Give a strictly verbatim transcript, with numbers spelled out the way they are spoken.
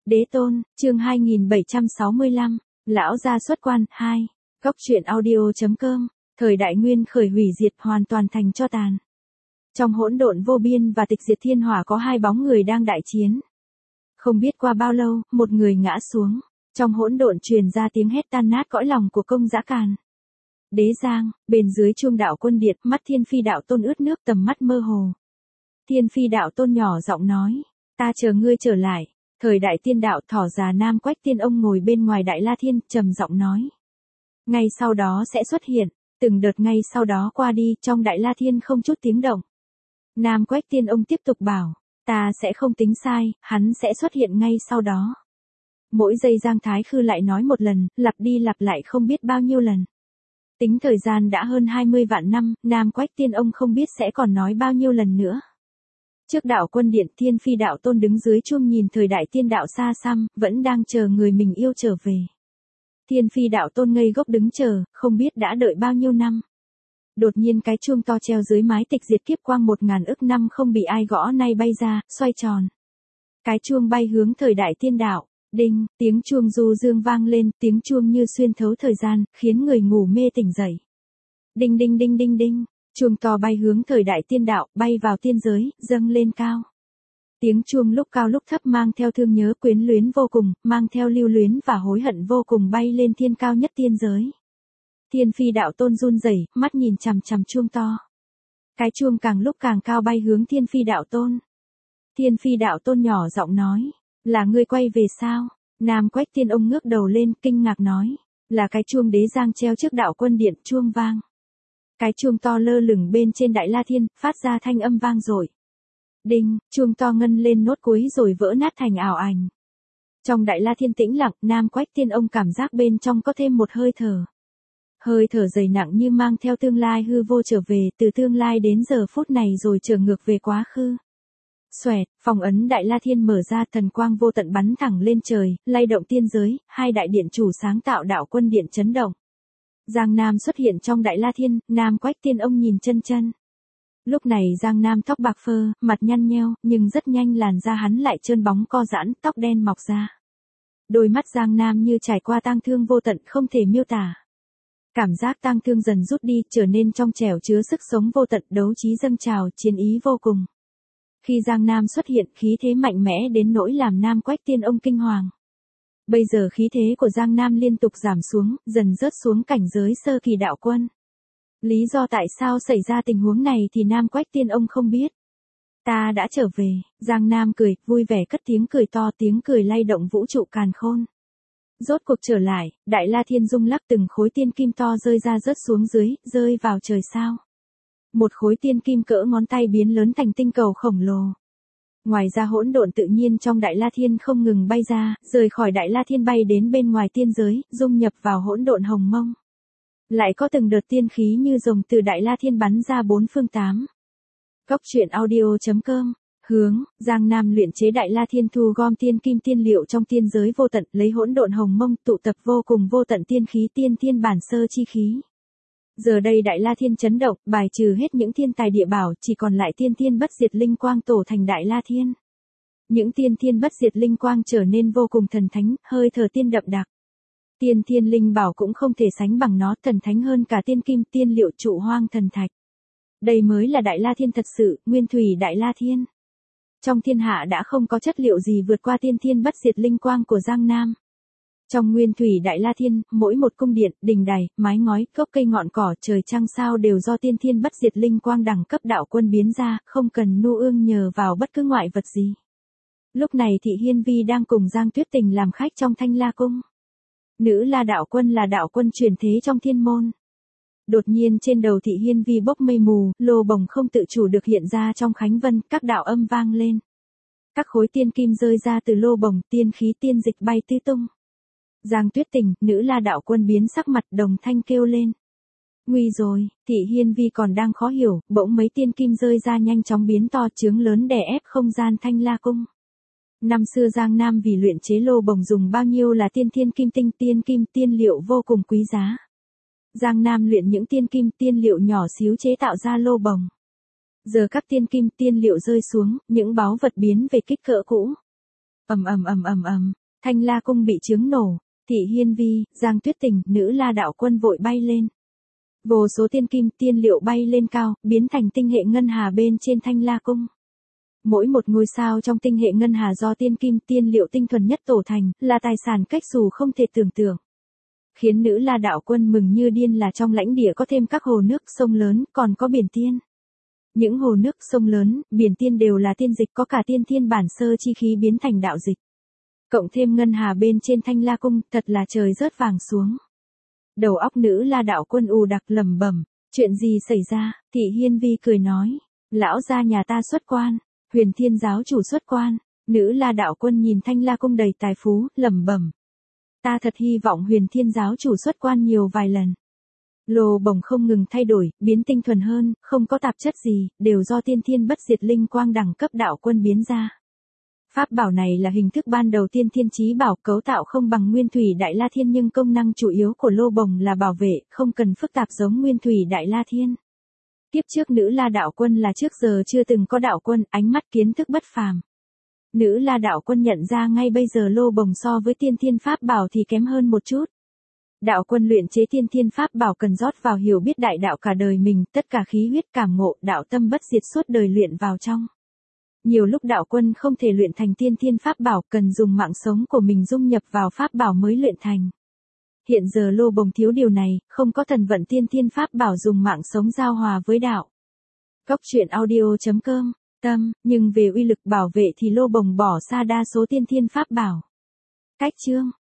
Đế tôn, chương hai nghìn bảy trăm sáu mươi lăm, lão gia xuất quan, hai. Góc truyện audio.com, thời đại nguyên khởi hủy diệt hoàn toàn thành tro tàn. Trong hỗn độn vô biên và tịch diệt thiên hỏa có hai bóng người đang đại chiến. Không biết qua bao lâu, một người ngã xuống. Trong hỗn độn truyền ra tiếng hét tan nát cõi lòng của công dã càn. Đế giang, bên dưới chuông đạo quân điện, mắt Thiên Phi đạo tôn ướt nước, tầm mắt mơ hồ. Thiên Phi đạo tôn nhỏ giọng nói, ta chờ ngươi trở lại. Thời đại tiên đạo thỏ già Nam Quách Tiên ông ngồi bên ngoài Đại La Thiên, trầm giọng nói. Ngay sau đó sẽ xuất hiện, từng đợt ngay sau đó qua đi, trong Đại La Thiên không chút tiếng động. Nam Quách Tiên ông tiếp tục bảo, ta sẽ không tính sai, hắn sẽ xuất hiện ngay sau đó. Mỗi giây Giang Thái Khư lại nói một lần, lặp đi lặp lại không biết bao nhiêu lần. Tính thời gian đã hơn hai mươi vạn năm, Nam Quách Tiên ông không biết sẽ còn nói bao nhiêu lần nữa. Trước đạo quân điện, Thiên Phi đạo tôn đứng dưới chuông nhìn thời đại tiên đạo xa xăm, vẫn đang chờ người mình yêu trở về. Thiên Phi đạo tôn ngây gốc đứng chờ, không biết đã đợi bao nhiêu năm. Đột nhiên cái chuông to treo dưới mái tịch diệt kiếp quang một ngàn ức năm không bị ai gõ nay bay ra, xoay tròn. Cái chuông bay hướng thời đại tiên đạo, đinh, tiếng chuông du dương vang lên, tiếng chuông như xuyên thấu thời gian, khiến người ngủ mê tỉnh dậy. Đinh đinh đinh đinh đinh. Chuông to bay hướng thời đại tiên đạo, bay vào tiên giới, dâng lên cao. Tiếng chuông lúc cao lúc thấp mang theo thương nhớ quyến luyến vô cùng, mang theo lưu luyến và hối hận vô cùng bay lên thiên cao nhất tiên giới. Thiên Phi đạo tôn run rẩy, mắt nhìn chằm chằm chuông to. Cái chuông càng lúc càng cao bay hướng Thiên Phi đạo tôn. Thiên Phi đạo tôn nhỏ giọng nói, là ngươi quay về sao? Nam Quách Tiên ông ngước đầu lên, kinh ngạc nói, là cái chuông đế giang treo trước đạo quân điện, chuông vang. Cái chuông to lơ lửng bên trên Đại La Thiên, phát ra thanh âm vang dội. Đinh, chuông to ngân lên nốt cuối rồi vỡ nát thành ảo ảnh. Trong Đại La Thiên tĩnh lặng, Nam Quách Tiên ông cảm giác bên trong có thêm một hơi thở. Hơi thở dày nặng như mang theo tương lai hư vô trở về, từ tương lai đến giờ phút này rồi trở ngược về quá khứ. Xoẹt, phong ấn Đại La Thiên mở ra, thần quang vô tận bắn thẳng lên trời, lay động tiên giới, hai đại điện chủ sáng tạo đạo quân điện chấn động. Giang Nam xuất hiện trong Đại La Thiên, Nam Quách Tiên ông nhìn chân chân. Lúc này Giang Nam tóc bạc phơ, mặt nhăn nheo, nhưng rất nhanh làn da hắn lại trơn bóng co giãn, tóc đen mọc ra. Đôi mắt Giang Nam như trải qua tang thương vô tận không thể miêu tả. Cảm giác tang thương dần rút đi, trở nên trong trẻo chứa sức sống vô tận, đấu trí dâng trào, chiến ý vô cùng. Khi Giang Nam xuất hiện, khí thế mạnh mẽ đến nỗi làm Nam Quách Tiên ông kinh hoàng. Bây giờ khí thế của Giang Nam liên tục giảm xuống, dần rớt xuống cảnh giới sơ kỳ đạo quân. Lý do tại sao xảy ra tình huống này thì Nam Quách Tiên ông không biết. Ta đã trở về, Giang Nam cười, vui vẻ cất tiếng cười to, tiếng cười lay động vũ trụ càn khôn. Rốt cuộc trở lại, Đại La Thiên rung lắc, từng khối tiên kim to rơi ra rớt xuống dưới, rơi vào trời sao. Một khối tiên kim cỡ ngón tay biến lớn thành tinh cầu khổng lồ. Ngoài ra hỗn độn tự nhiên trong Đại La Thiên không ngừng bay ra, rời khỏi Đại La Thiên bay đến bên ngoài tiên giới, dung nhập vào hỗn độn hồng mông. Lại có từng đợt tiên khí như rồng từ Đại La Thiên bắn ra bốn phương tám. Góc truyện audio.com, hướng, Giang Nam luyện chế Đại La Thiên thu gom tiên kim tiên liệu trong tiên giới vô tận, lấy hỗn độn hồng mông tụ tập vô cùng vô tận tiên khí tiên thiên bản sơ chi khí. Giờ đây Đại La Thiên chấn động, bài trừ hết những thiên tài địa bảo, chỉ còn lại tiên thiên bất diệt linh quang tổ thành Đại La Thiên. Những tiên thiên bất diệt linh quang trở nên vô cùng thần thánh, hơi thở tiên đậm đặc. Tiên thiên linh bảo cũng không thể sánh bằng nó, thần thánh hơn cả tiên kim, tiên liệu, trụ hoang thần thạch. Đây mới là Đại La Thiên thật sự, nguyên thủy Đại La Thiên. Trong thiên hạ đã không có chất liệu gì vượt qua tiên thiên bất diệt linh quang của Giang Nam. Trong nguyên thủy Đại La Thiên, mỗi một cung điện, đình đài, mái ngói, gốc cây ngọn cỏ, trời trăng sao đều do tiên thiên bất diệt linh quang đẳng cấp đạo quân biến ra, không cần nu ương nhờ vào bất cứ ngoại vật gì. Lúc này Thị Hiên Vi đang cùng Giang Tuyết Tình làm khách trong Thanh La Cung. Nữ La đạo quân là đạo quân truyền thế trong thiên môn. Đột nhiên trên đầu Thị Hiên Vi bốc mây mù, lô bồng không tự chủ được hiện ra trong khánh vân, các đạo âm vang lên. Các khối tiên kim rơi ra từ lô bồng, tiên khí tiên dịch bay tứ tung. Giang Tuyết Tình, nữ La đạo quân biến sắc mặt, đồng thanh kêu lên. Nguy rồi, Thị Hiên Vi còn đang khó hiểu, bỗng mấy tiên kim rơi ra nhanh chóng biến to, chướng lớn đè ép không gian Thanh La Cung. Năm xưa Giang Nam vì luyện chế lô bồng dùng bao nhiêu là tiên thiên kim tinh, tiên kim tiên liệu vô cùng quý giá. Giang Nam luyện những tiên kim tiên liệu nhỏ xíu chế tạo ra lô bồng. Giờ các tiên kim tiên liệu rơi xuống, những báu vật biến về kích cỡ cũ. Ầm ầm ầm ầm ầm, Thanh La cung bị chướng nổ, Thị Hiên Vi, Giang Tuyết Tình, Nữ La đạo quân vội bay lên. Vô số tiên kim tiên liệu bay lên cao, biến thành tinh hệ ngân hà bên trên Thanh La cung. Mỗi một ngôi sao trong tinh hệ ngân hà do tiên kim tiên liệu tinh thuần nhất tổ thành, là tài sản cách xù không thể tưởng tượng. Khiến Nữ La đạo quân mừng như điên là trong lãnh địa có thêm các hồ nước sông lớn, còn có biển tiên. Những hồ nước sông lớn, biển tiên đều là tiên dịch, có cả tiên thiên bản sơ chi khí biến thành đạo dịch. Cộng thêm ngân hà bên trên Thanh La cung, thật là trời rớt vàng xuống. Đầu óc Nữ La đạo quân ù đặc lẩm bẩm, chuyện gì xảy ra? Thị Hiên Vi cười nói, lão gia nhà ta xuất quan, Huyền Thiên giáo chủ xuất quan. Nữ La đạo quân nhìn Thanh La cung đầy tài phú, lẩm bẩm, ta thật hy vọng Huyền Thiên giáo chủ xuất quan nhiều vài lần. Lô bồng không ngừng thay đổi, biến tinh thuần hơn, không có tạp chất gì, đều do tiên thiên bất diệt linh quang đẳng cấp đạo quân biến ra. Pháp bảo này là hình thức ban đầu tiên thiên chí bảo, cấu tạo không bằng Nguyên Thủy Đại La Thiên, nhưng công năng chủ yếu của lô bồng là bảo vệ, không cần phức tạp giống Nguyên Thủy Đại La Thiên. Tiếp trước Nữ La đạo quân là trước giờ chưa từng có đạo quân, ánh mắt kiến thức bất phàm. Nữ La đạo quân nhận ra ngay bây giờ lô bồng so với tiên thiên pháp bảo thì kém hơn một chút. Đạo quân luyện chế tiên thiên pháp bảo cần rót vào hiểu biết đại đạo cả đời mình, tất cả khí huyết cảm ngộ, đạo tâm bất diệt suốt đời luyện vào trong. Nhiều lúc đạo quân không thể luyện thành tiên thiên pháp bảo, cần dùng mạng sống của mình dung nhập vào pháp bảo mới luyện thành. Hiện giờ lô bồng thiếu điều này, không có thần vận tiên thiên pháp bảo dùng mạng sống giao hòa với đạo. Góc truyện audio chấm com, tâm, nhưng về uy lực bảo vệ thì lô bồng bỏ xa đa số tiên thiên pháp bảo. Cách chương